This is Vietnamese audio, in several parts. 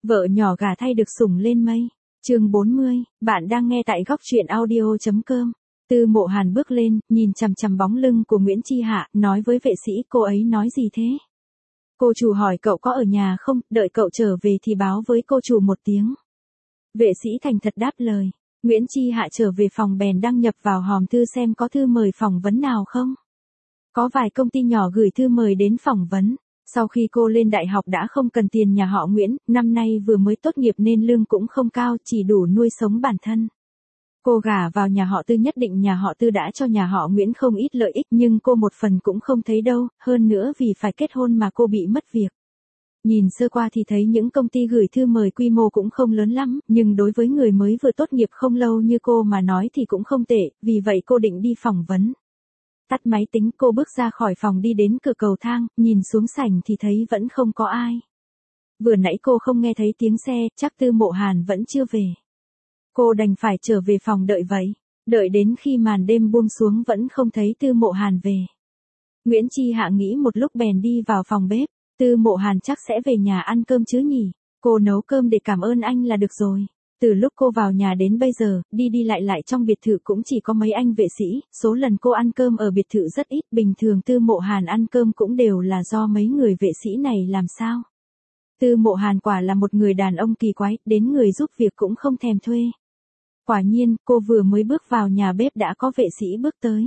Vợ nhỏ gả thay được sủng lên mây. Chương 40, bạn đang nghe tại góc truyện audio.com. Tư Mộ Hàn bước lên, nhìn chằm chằm bóng lưng của Nguyễn Chi Hạ, nói với vệ sĩ, cô ấy nói gì thế? Cô chủ hỏi cậu có ở nhà không, đợi cậu trở về thì báo với cô chủ một tiếng. Vệ sĩ thành thật đáp lời. Nguyễn Chi Hạ trở về phòng bèn đăng nhập vào hòm thư xem có thư mời phỏng vấn nào không. Có vài công ty nhỏ gửi thư mời đến phỏng vấn. Sau khi cô lên đại học đã không cần tiền nhà họ Nguyễn, năm nay vừa mới tốt nghiệp nên lương cũng không cao, chỉ đủ nuôi sống bản thân. Cô gả vào nhà họ Tư, nhất định nhà họ Tư đã cho nhà họ Nguyễn không ít lợi ích, nhưng cô một phần cũng không thấy đâu, hơn nữa vì phải kết hôn mà cô bị mất việc. Nhìn sơ qua thì thấy những công ty gửi thư mời quy mô cũng không lớn lắm, nhưng đối với người mới vừa tốt nghiệp không lâu như cô mà nói thì cũng không tệ, vì vậy cô định đi phỏng vấn. Tắt máy tính, cô bước ra khỏi phòng đi đến cửa cầu thang, nhìn xuống sảnh thì thấy vẫn không có ai. Vừa nãy cô không nghe thấy tiếng xe, chắc Tư Mộ Hàn vẫn chưa về. Cô đành phải trở về phòng đợi vậy. Đợi đến khi màn đêm buông xuống vẫn không thấy Tư Mộ Hàn về. Nguyễn Chi Hạ nghĩ một lúc bèn đi vào phòng bếp. Tư Mộ Hàn chắc sẽ về nhà ăn cơm chứ nhỉ. Cô nấu cơm để cảm ơn anh là được rồi. Từ lúc cô vào nhà đến bây giờ, đi đi lại lại trong biệt thự cũng chỉ có mấy anh vệ sĩ, số lần cô ăn cơm ở biệt thự rất ít, bình thường Tư Mộ Hàn ăn cơm cũng đều là do mấy người vệ sĩ này làm sao. Tư Mộ Hàn quả là một người đàn ông kỳ quái, đến người giúp việc cũng không thèm thuê. Quả nhiên, cô vừa mới bước vào nhà bếp đã có vệ sĩ bước tới.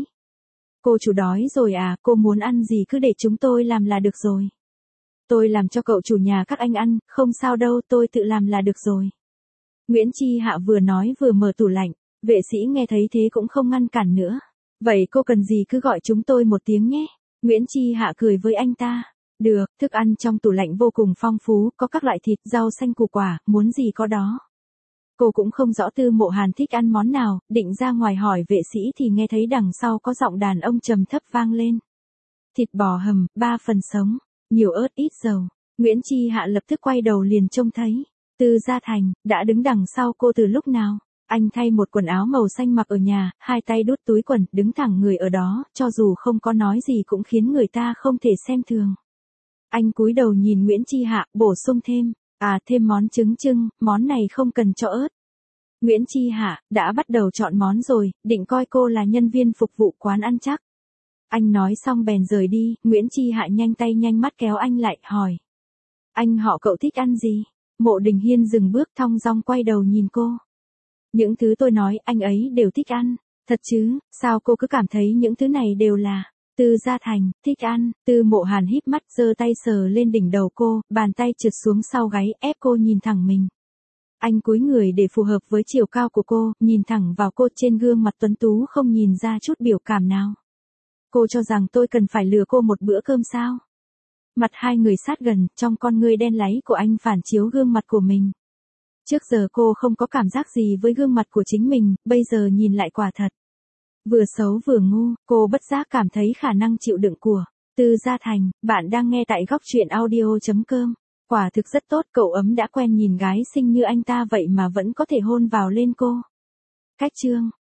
Cô chủ đói rồi à, cô muốn ăn gì cứ để chúng tôi làm là được rồi. Tôi làm cho cậu chủ nhà các anh ăn, không sao đâu, tôi tự làm là được rồi. Nguyễn Chi Hạ vừa nói vừa mở tủ lạnh, vệ sĩ nghe thấy thế cũng không ngăn cản nữa. Vậy cô cần gì cứ gọi chúng tôi một tiếng nhé. Nguyễn Chi Hạ cười với anh ta. Được, thức ăn trong tủ lạnh vô cùng phong phú, có các loại thịt, rau xanh củ quả, muốn gì có đó. Cô cũng không rõ Tư Mộ Hàn thích ăn món nào, định ra ngoài hỏi vệ sĩ thì nghe thấy đằng sau có giọng đàn ông trầm thấp vang lên. Thịt bò hầm, 3 phần sống, nhiều ớt ít dầu. Nguyễn Chi Hạ lập tức quay đầu liền trông thấy Tư Gia Thành đã đứng đằng sau cô từ lúc nào. Anh thay một quần áo màu xanh mặc ở nhà, hai tay đút túi quần, đứng thẳng người ở đó, cho dù không có nói gì cũng khiến người ta không thể xem thường. Anh cúi đầu nhìn Nguyễn Chi Hạ, bổ sung thêm, thêm món trứng chưng, món này không cần cho ớt. Nguyễn Chi Hạ đã bắt đầu chọn món rồi, định coi cô là nhân viên phục vụ quán ăn chắc. Anh nói xong bèn rời đi, Nguyễn Chi Hạ nhanh tay nhanh mắt kéo anh lại, hỏi. Anh họ cậu thích ăn gì? Mộ Đình Hiên dừng bước thong dong quay đầu nhìn cô. Những thứ tôi nói anh ấy đều thích ăn. Thật chứ, sao cô cứ cảm thấy những thứ này đều là Tư Gia Thành, thích ăn. Tư Mộ Hàn híp mắt giơ tay sờ lên đỉnh đầu cô, bàn tay trượt xuống sau gáy ép cô nhìn thẳng mình. Anh cúi người để phù hợp với chiều cao của cô, nhìn thẳng vào cô, trên gương mặt tuấn tú không nhìn ra chút biểu cảm nào. Cô cho rằng tôi cần phải lừa cô một bữa cơm sao? Mặt hai người sát gần, trong con ngươi đen láy của anh phản chiếu gương mặt của mình. Trước giờ cô không có cảm giác gì với gương mặt của chính mình, bây giờ nhìn lại quả thật. Vừa xấu vừa ngu, cô bất giác cảm thấy khả năng chịu đựng của Tư Gia Thành. Bạn đang nghe tại góc truyện audio.com. Quả thực rất tốt, cậu ấm đã quen nhìn gái xinh như anh ta vậy mà vẫn có thể hôn vào lên cô. Cách chương